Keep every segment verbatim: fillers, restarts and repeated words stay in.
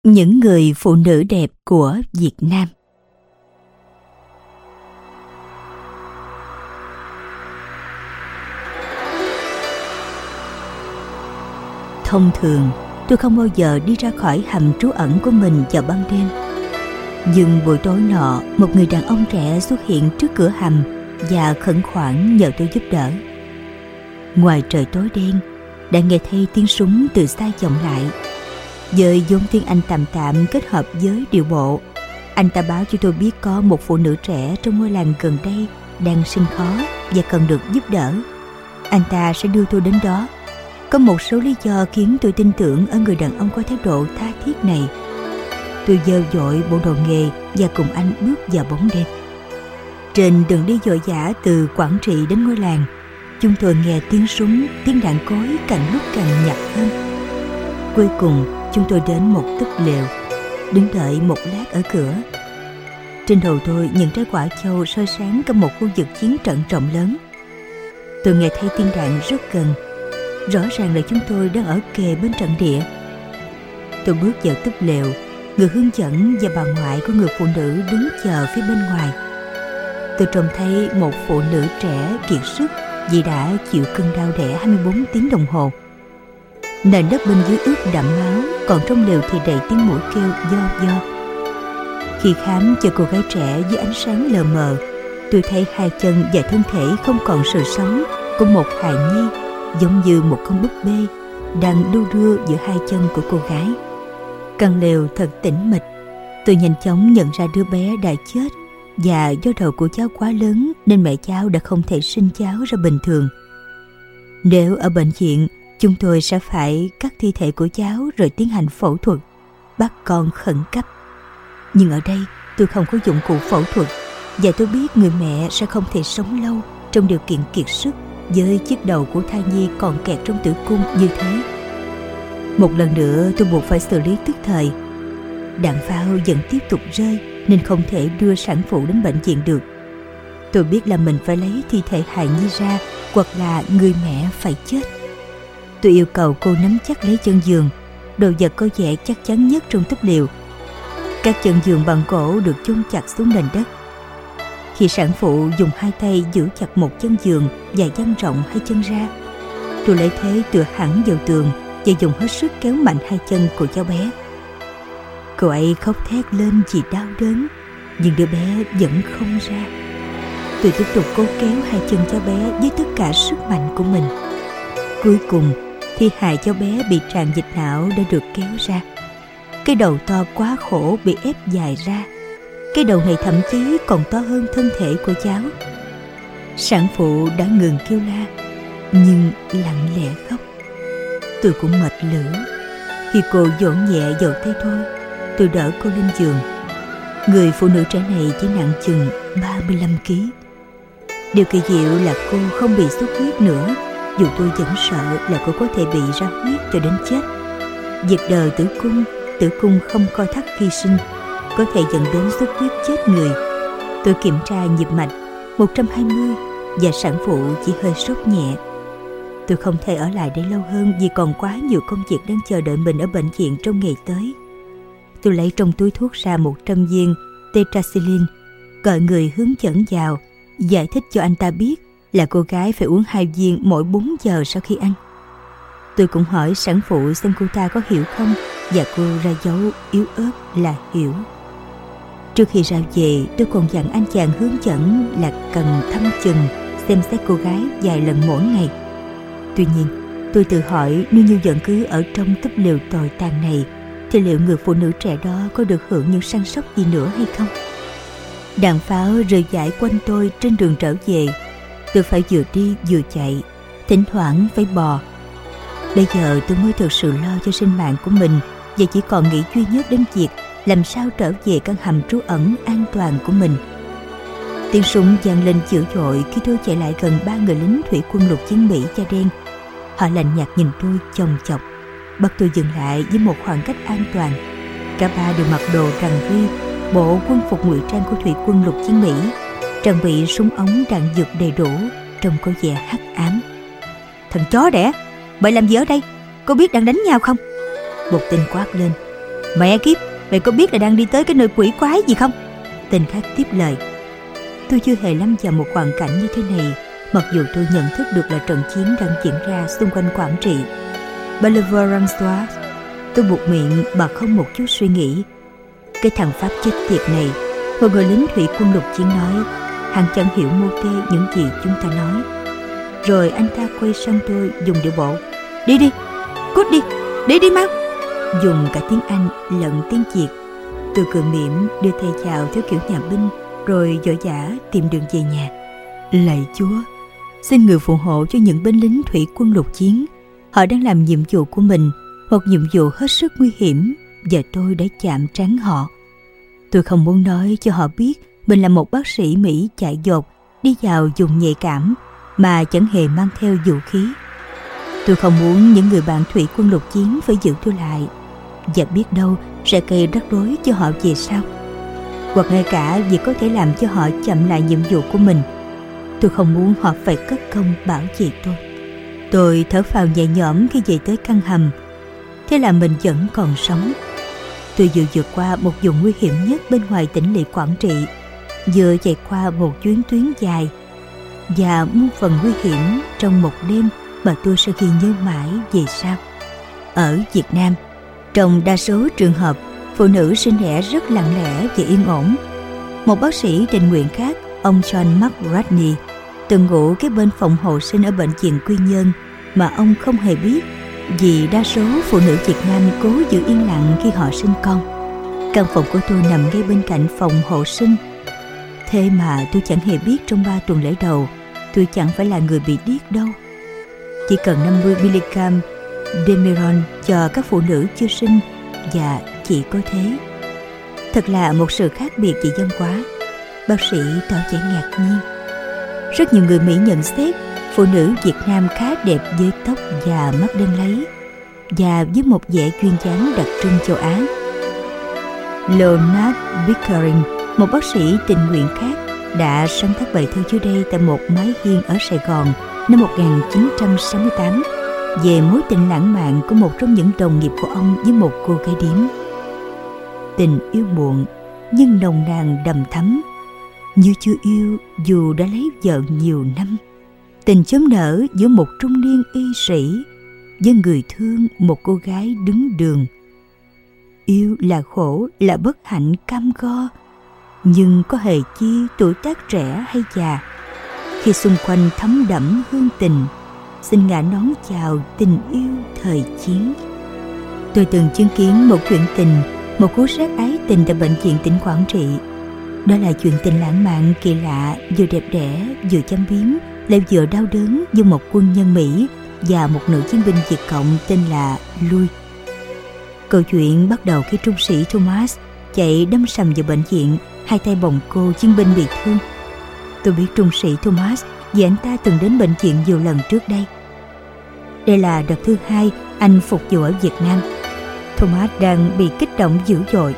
Những người phụ nữ đẹp của Việt Nam. Thông thường, tôi không bao giờ đi ra khỏi hầm trú ẩn của mình vào ban đêm. Nhưng buổi tối nọ, một người đàn ông trẻ xuất hiện trước cửa hầm và khẩn khoản nhờ tôi giúp đỡ. Ngoài trời tối đen, đã nghe thấy tiếng súng từ xa vọng lại. Với vốn tiếng Anh tạm tạm kết hợp với điệu bộ, anh ta báo cho tôi biết có một phụ nữ trẻ trong ngôi làng gần đây đang sinh khó và cần được giúp đỡ. Anh ta sẽ đưa tôi đến đó. Có một số lý do khiến tôi tin tưởng ở người đàn ông có thái độ tha thiết này. Tôi giơ vội bộ đồ nghề và cùng anh bước vào bóng đêm. Trên đường đi vội vã từ Quảng Trị đến ngôi làng, chúng tôi nghe tiếng súng, tiếng đạn cối càng lúc càng nhạt hơn. Cuối cùng, chúng tôi đến một túp lều, đứng đợi một lát ở cửa. Trên đầu tôi những trái quả châu soi sáng cả một khu vực chiến trận rộng lớn. Tôi nghe thấy tiếng đạn rất gần. Rõ ràng là chúng tôi đang ở kề bên trận địa. Tôi bước vào túp lều. Người hướng dẫn và bà ngoại của người phụ nữ đứng chờ phía bên ngoài. Tôi trông thấy một phụ nữ trẻ kiệt sức vì đã chịu cơn đau đẻ hai mươi bốn tiếng đồng hồ. Nền đất bên dưới ướt đẫm máu, còn trong lều thì đầy tiếng mũi kêu do do. Khi khám cho cô gái trẻ dưới ánh sáng lờ mờ, tôi thấy hai chân và thân thể không còn sự sống của một hài nhi, giống như một con búp bê đang đu đưa giữa hai chân của cô gái. Căn lều thật tĩnh mịch. Tôi nhanh chóng nhận ra đứa bé đã chết, và do đầu của cháu quá lớn nên mẹ cháu đã không thể sinh cháu ra bình thường. Nếu ở bệnh viện, chúng tôi sẽ phải cắt thi thể của cháu rồi tiến hành phẫu thuật, bắt con khẩn cấp. Nhưng ở đây tôi không có dụng cụ phẫu thuật, và tôi biết người mẹ sẽ không thể sống lâu trong điều kiện kiệt sức với chiếc đầu của thai nhi còn kẹt trong tử cung như thế. Một lần nữa tôi buộc phải xử lý tức thời. Đạn pháo vẫn tiếp tục rơi nên không thể đưa sản phụ đến bệnh viện được. Tôi biết là mình phải lấy thi thể hài nhi ra, hoặc là người mẹ phải chết. Tôi yêu cầu cô nắm chắc lấy chân giường, đồ vật có vẻ chắc chắn nhất trong túp lều. Các chân giường bằng gỗ được chôn chặt xuống nền đất. Khi sản phụ dùng hai tay giữ chặt một chân giường và dang rộng hai chân ra, tôi lấy thế tựa hẳn vào tường và dùng hết sức kéo mạnh hai chân của cháu bé. Cô ấy khóc thét lên vì đau đớn, nhưng đứa bé vẫn không ra. Tôi tiếp tục cố kéo hai chân cháu bé với tất cả sức mạnh của mình. Cuối cùng, thi hài cháu bé bị tràn dịch não đã được kéo ra. Cái đầu to quá khổ bị ép dài ra. Cái đầu này thậm chí còn to hơn thân thể của cháu. Sản phụ đã ngừng kêu la, nhưng lặng lẽ khóc. Tôi cũng mệt lử. Khi cô vỗ nhẹ vào tay tôi, tôi đỡ cô lên giường. Người phụ nữ trẻ này chỉ nặng chừng ba mươi lăm ki lô gam. Điều kỳ diệu là cô không bị xuất huyết nữa, dù tôi vẫn sợ là cô có thể bị ra huyết cho đến chết. Việc đờ tử cung, tử cung không co thắt khi sinh, có thể dẫn đến xuất huyết chết người. Tôi kiểm tra nhịp mạch một trăm hai mươi và sản phụ chỉ hơi sốt nhẹ. Tôi không thể ở lại đây lâu hơn vì còn quá nhiều công việc đang chờ đợi mình ở bệnh viện trong ngày tới. Tôi lấy trong túi thuốc ra một trăm viên tetracycline, gọi người hướng dẫn vào, giải thích cho anh ta biết là cô gái phải uống hai viên mỗi bốn giờ sau khi ăn. Tôi cũng hỏi sản phụ xem cô ta có hiểu không, và cô ra dấu yếu ớt là hiểu. Trước khi ra về, tôi còn dặn anh chàng hướng dẫn là cần thăm chừng, xem xét cô gái vài lần mỗi ngày. Tuy nhiên, tôi tự hỏi nếu như vẫn cứ ở trong túp lều tồi tàn này, thì liệu người phụ nữ trẻ đó có được hưởng những săn sóc gì nữa hay không? Đạn pháo rơi vãi quanh tôi trên đường trở về. Tôi phải vừa đi vừa chạy, thỉnh thoảng phải bò. Bây giờ tôi mới thực sự lo cho sinh mạng của mình, và chỉ còn nghĩ duy nhất đến việc làm sao trở về căn hầm trú ẩn an toàn của mình. Tiếng súng vang lên dữ dội khi tôi chạy lại gần ba người lính thủy quân lục chiến Mỹ da đen. Họ lạnh nhạt nhìn tôi chòng chọc, bắt tôi dừng lại với một khoảng cách an toàn. Cả ba đều mặc đồ rằn ri, bộ quân phục ngụy trang của thủy quân lục chiến Mỹ, trang bị súng ống đạn dược đầy đủ, trông có vẻ hắc ám. Thằng chó đẻ, mày làm gì ở đây? Có biết đang đánh nhau không? Một tên quát lên. Mẹ kiếp, mày có biết là đang đi tới cái nơi quỷ quái gì không? Tên khác tiếp lời. Tôi chưa hề lâm vào một hoàn cảnh như thế này, mặc dù tôi nhận thức được là trận chiến đang diễn ra xung quanh Quảng Trị. Bellevoirance, tôi buột miệng mà không một chút suy nghĩ. Cái thằng Pháp chết tiệt này, một người lính thủy quân lục chiến nói, hắn chẳng hiểu mô tê những gì chúng ta nói. Rồi anh ta quay sang tôi dùng điệu bộ. Đi đi, cút đi, đi đi mau. Dùng cả tiếng Anh lẫn tiếng Việt. Tôi cười mỉm đưa tay chào theo kiểu nhà binh, rồi vội vã tìm đường về nhà. Lạy Chúa, xin người phù hộ cho những binh lính thủy quân lục chiến. Họ đang làm nhiệm vụ của mình, một nhiệm vụ hết sức nguy hiểm, và tôi đã chạm trán họ. Tôi không muốn nói cho họ biết mình là một bác sĩ Mỹ chạy dột đi vào vùng nhạy cảm mà chẳng hề mang theo vũ khí. Tôi không muốn những người bạn thủy quân lục chiến phải giữ tôi lại, và biết đâu sẽ gây rắc rối cho họ về sau, hoặc ngay cả việc có thể làm cho họ chậm lại nhiệm vụ của mình. Tôi không muốn họ phải cất công bảo vệ tôi. Tôi thở phào nhẹ nhõm khi về tới căn hầm. Thế là mình vẫn còn sống. Tôi vừa vượt qua một vùng nguy hiểm nhất bên ngoài tỉnh lỵ Quảng Trị, vừa chạy qua một chuyến tuyến dài, và muôn phần nguy hiểm trong một đêm mà tôi sẽ ghi nhớ mãi về sau. Ở Việt Nam, trong đa số trường hợp, phụ nữ sinh đẻ rất lặng lẽ và yên ổn. Một bác sĩ tình nguyện khác, ông John McRatney, từng ngủ kế bên phòng hộ sinh ở bệnh viện Quy Nhơn mà ông không hề biết, vì đa số phụ nữ Việt Nam cố giữ yên lặng khi họ sinh con. Căn phòng của tôi nằm ngay bên cạnh phòng hộ sinh. Thế mà tôi chẳng hề biết trong ba tuần lễ đầu tôi chẳng phải là người bị điếc đâu. Chỉ cần năm mươi mi-li-gam Demeron cho các phụ nữ chưa sinh, và chỉ có thế. Thật là một sự khác biệt về văn hóa. Bác sĩ tỏ vẻ ngạc nhiên. Rất nhiều người Mỹ nhận xét phụ nữ Việt Nam khá đẹp với tóc và mắt đen láy, và với một vẻ duyên dáng đặc trưng châu Á. Leonard Pickering, một bác sĩ tình nguyện khác, đã sáng tác bài thơ trước đây tại một mái hiên ở Sài Gòn năm một nghìn chín trăm sáu mươi tám về mối tình lãng mạn của một trong những đồng nghiệp của ông với một cô gái điếm. Tình yêu muộn nhưng nồng nàn đầm thắm, như chưa yêu dù đã lấy vợ nhiều năm. Tình chớm nở giữa một trung niên y sĩ với người thương một cô gái đứng đường. Yêu là khổ, là bất hạnh cam go, nhưng có hề chi tuổi tác trẻ hay già, khi xung quanh thấm đẫm hương tình, xin ngả nón chào tình yêu thời chiến. Tôi từng chứng kiến một chuyện tình, một cú sát ái tình tại bệnh viện tỉnh Quảng Trị. Đó là chuyện tình lãng mạn kỳ lạ, vừa đẹp đẽ, vừa châm biếm, lại vừa đau đớn giữa một quân nhân Mỹ và một nữ chiến binh Việt Cộng tên là Louis. Câu chuyện bắt đầu khi trung sĩ Thomas chạy đâm sầm vào bệnh viện, hai tay bồng cô chiến binh bị thương. Tôi biết trung sĩ Thomas vì anh ta từng đến bệnh viện nhiều lần trước đây. Đây là đợt thứ hai anh phục vụ ở Việt Nam. Thomas đang bị kích động dữ dội.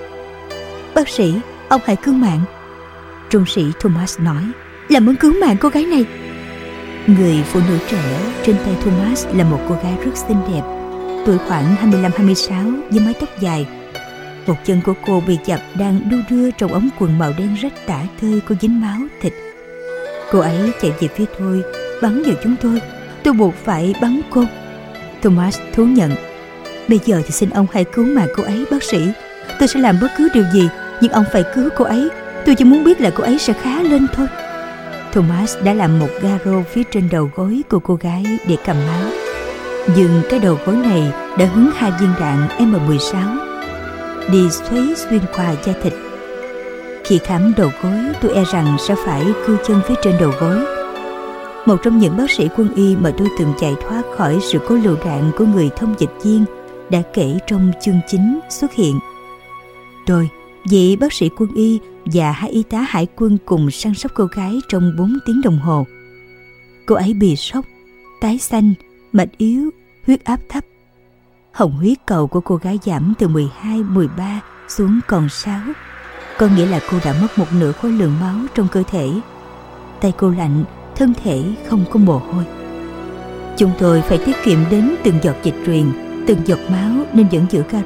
Bác sĩ, ông hãy cứu mạng. Trung sĩ Thomas nói, làm ơn cứu mạng cô gái này. Người phụ nữ trẻ trên tay Thomas là một cô gái rất xinh đẹp, tuổi khoảng hai mươi lăm hai mươi sáu, với mái tóc dài. Một chân của cô bị chập đang đu đưa trong ống quần màu đen rách tả tơi có dính máu thịt. Cô ấy chạy về phía tôi, bắn vào chúng tôi. Tôi buộc phải bắn cô. Thomas thú nhận, bây giờ thì xin ông hãy cứu mạng cô ấy, bác sĩ. Tôi sẽ làm bất cứ điều gì, nhưng ông phải cứu cô ấy. Tôi chỉ muốn biết là cô ấy sẽ khá lên thôi. Thomas đã làm một ga rô phía trên đầu gối của cô gái để cầm máu, nhưng cái đầu gối này đã hứng hai viên đạn M mười sáu đi xoáy xuyên qua da thịt. Khi khám đầu gối, tôi e rằng sẽ phải cưa chân phía trên đầu gối. Một trong những bác sĩ quân y mà tôi từng chạy thoát khỏi sự cố lựu đạn của người thông dịch viên đã kể trong chương chính xuất hiện. Tôi, vị bác sĩ quân y và hai y tá hải quân cùng săn sóc cô gái trong bốn tiếng đồng hồ. Cô ấy bị sốc, tái xanh, mạch yếu, huyết áp thấp. Hồng huyết cầu của cô gái giảm từ mười hai, mười ba xuống còn sáu, có nghĩa là cô đã mất một nửa khối lượng máu trong cơ thể. Tay cô lạnh, thân thể không có mồ hôi. Chúng tôi phải tiết kiệm đến từng giọt dịch truyền, từng giọt máu, nên vẫn giữ caro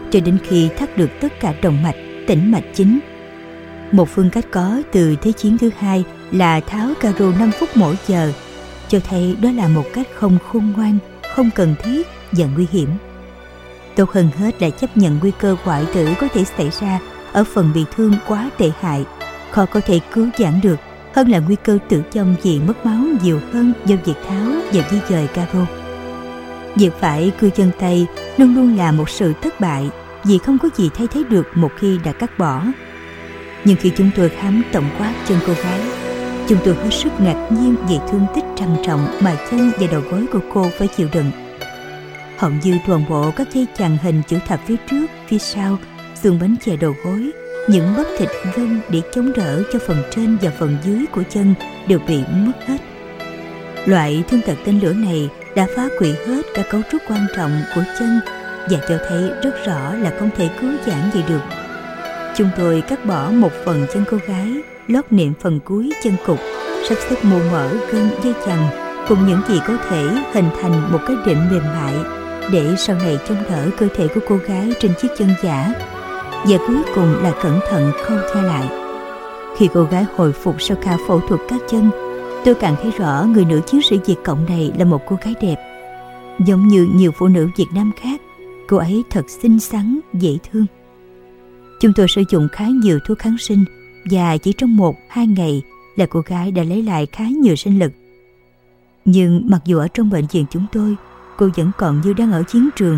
cho đến khi thắt được tất cả động mạch, tĩnh mạch chính. Một phương cách có từ Thế chiến thứ hai là tháo caro năm phút mỗi giờ, cho thấy đó là một cách không khôn ngoan, không cần thiết và nguy hiểm. Tốt hơn hết là chấp nhận nguy cơ hoại tử có thể xảy ra ở phần bị thương quá tệ hại, khó có thể cứu vãn được, hơn là nguy cơ tử vong vì mất máu nhiều hơn do việc tháo và di dời caro. Việc phải cưa chân tay luôn luôn là một sự thất bại, vì không có gì thay thế được một khi đã cắt bỏ. Nhưng khi chúng tôi khám tổng quát chân cô gái, chúng tôi hết sức ngạc nhiên về thương tích trầm trọng mà chân và đầu gối của cô phải chịu đựng. Hầu như toàn bộ các dây chằng hình chữ thập phía trước, phía sau, xương bánh chè đầu gối, những bắp thịt gân để chống đỡ cho phần trên và phần dưới của chân đều bị mất hết. Loại thương tật tên lửa này đã phá hủy hết các cấu trúc quan trọng của chân và cho thấy rất rõ là không thể cứu vãn gì được. Chúng tôi cắt bỏ một phần chân cô gái, lót niệm phần cuối chân cụt, sắp xếp mô mỡ, gân, dây chằng cùng những gì có thể hình thành một cái đệm mềm mại để sau này chống đỡ cơ thể của cô gái trên chiếc chân giả. Và cuối cùng là cẩn thận khâu theo lại. Khi cô gái hồi phục sau ca phẫu thuật cắt chân, tôi càng thấy rõ người nữ chiến sĩ Việt Cộng này là một cô gái đẹp. Giống như nhiều phụ nữ Việt Nam khác, cô ấy thật xinh xắn, dễ thương. Chúng tôi sử dụng khá nhiều thuốc kháng sinh và chỉ trong một, hai ngày là cô gái đã lấy lại khá nhiều sinh lực. Nhưng mặc dù ở trong bệnh viện chúng tôi, cô vẫn còn như đang ở chiến trường.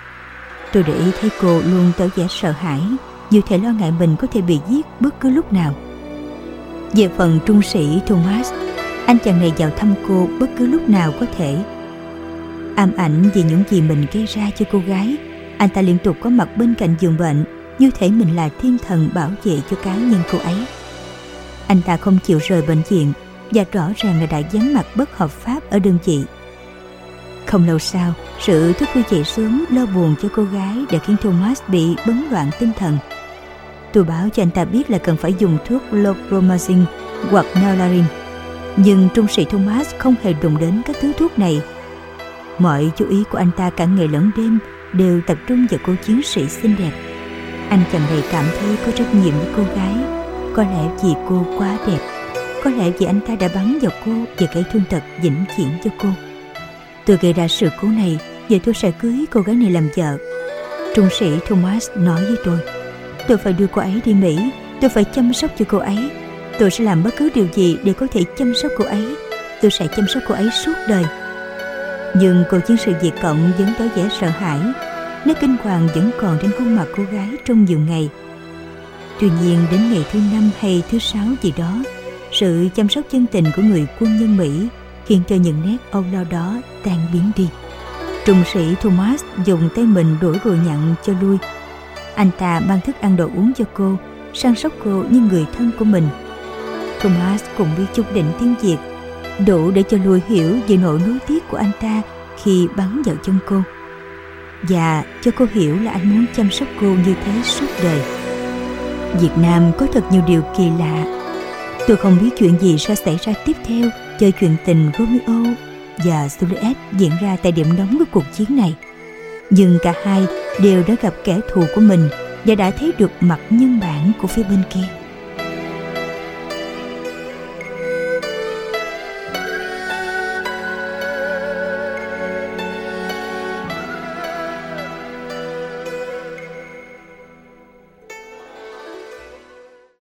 Tôi để ý thấy cô luôn tỏ vẻ sợ hãi, như thể lo ngại mình có thể bị giết bất cứ lúc nào. Về phần trung sĩ Thomas, anh chàng này vào thăm cô bất cứ lúc nào có thể. Ám ảnh vì những gì mình gây ra cho cô gái, anh ta liên tục có mặt bên cạnh giường bệnh, như thể mình là thiên thần bảo vệ cho cá nhân cô ấy. Anh ta không chịu rời bệnh viện và rõ ràng là đã vắng mặt bất hợp pháp ở đơn vị. Không lâu sau, sự thức khuya dậy sớm lo buồn cho cô gái đã khiến Thomas bị bấn loạn tinh thần. Tôi báo cho anh ta biết là cần phải dùng thuốc Lopromazine hoặc Nalarin, nhưng trung sĩ Thomas không hề đụng đến các thứ thuốc này. Mọi chú ý của anh ta cả ngày lẫn đêm đều tập trung vào cô chiến sĩ xinh đẹp. Anh chàng này cảm thấy có trách nhiệm với cô gái, có lẽ vì cô quá đẹp, có lẽ vì anh ta đã bắn vào cô và gây thương tật vĩnh viễn cho cô. Tôi gây ra sự cố này, vậy tôi sẽ cưới cô gái này làm vợ. Trung sĩ Thomas nói với tôi, tôi phải đưa cô ấy đi Mỹ, tôi phải chăm sóc cho cô ấy, tôi sẽ làm bất cứ điều gì để có thể chăm sóc cô ấy, tôi sẽ chăm sóc cô ấy suốt đời. Nhưng cô chiến sĩ Việt Cộng vẫn tỏ vẻ sợ hãi, nét kinh hoàng vẫn còn trên khuôn mặt cô gái trong nhiều ngày. Tuy nhiên đến ngày thứ năm hay thứ sáu gì đó, sự chăm sóc chân tình của người quân nhân Mỹ khiến cho những nét âu lo đó tan biến đi. Trung sĩ Thomas dùng tay mình đuổi ruồi nhặn cho lui. Anh ta mang thức ăn đồ uống cho cô, săn sóc cô như người thân của mình. Thomas cũng biết chút đỉnh tiếng Việt, đủ để cho Lui hiểu về nỗi nuối tiếc của anh ta khi bắn vào chân cô, và cho cô hiểu là anh muốn chăm sóc cô như thế suốt đời. Việt Nam có thật nhiều điều kỳ lạ. Tôi không biết chuyện gì sẽ xảy ra tiếp theo cho chuyện tình Romeo và Juliet diễn ra tại điểm nóng của cuộc chiến này. Nhưng cả hai đều đã gặp kẻ thù của mình và đã thấy được mặt nhân bản của phía bên kia.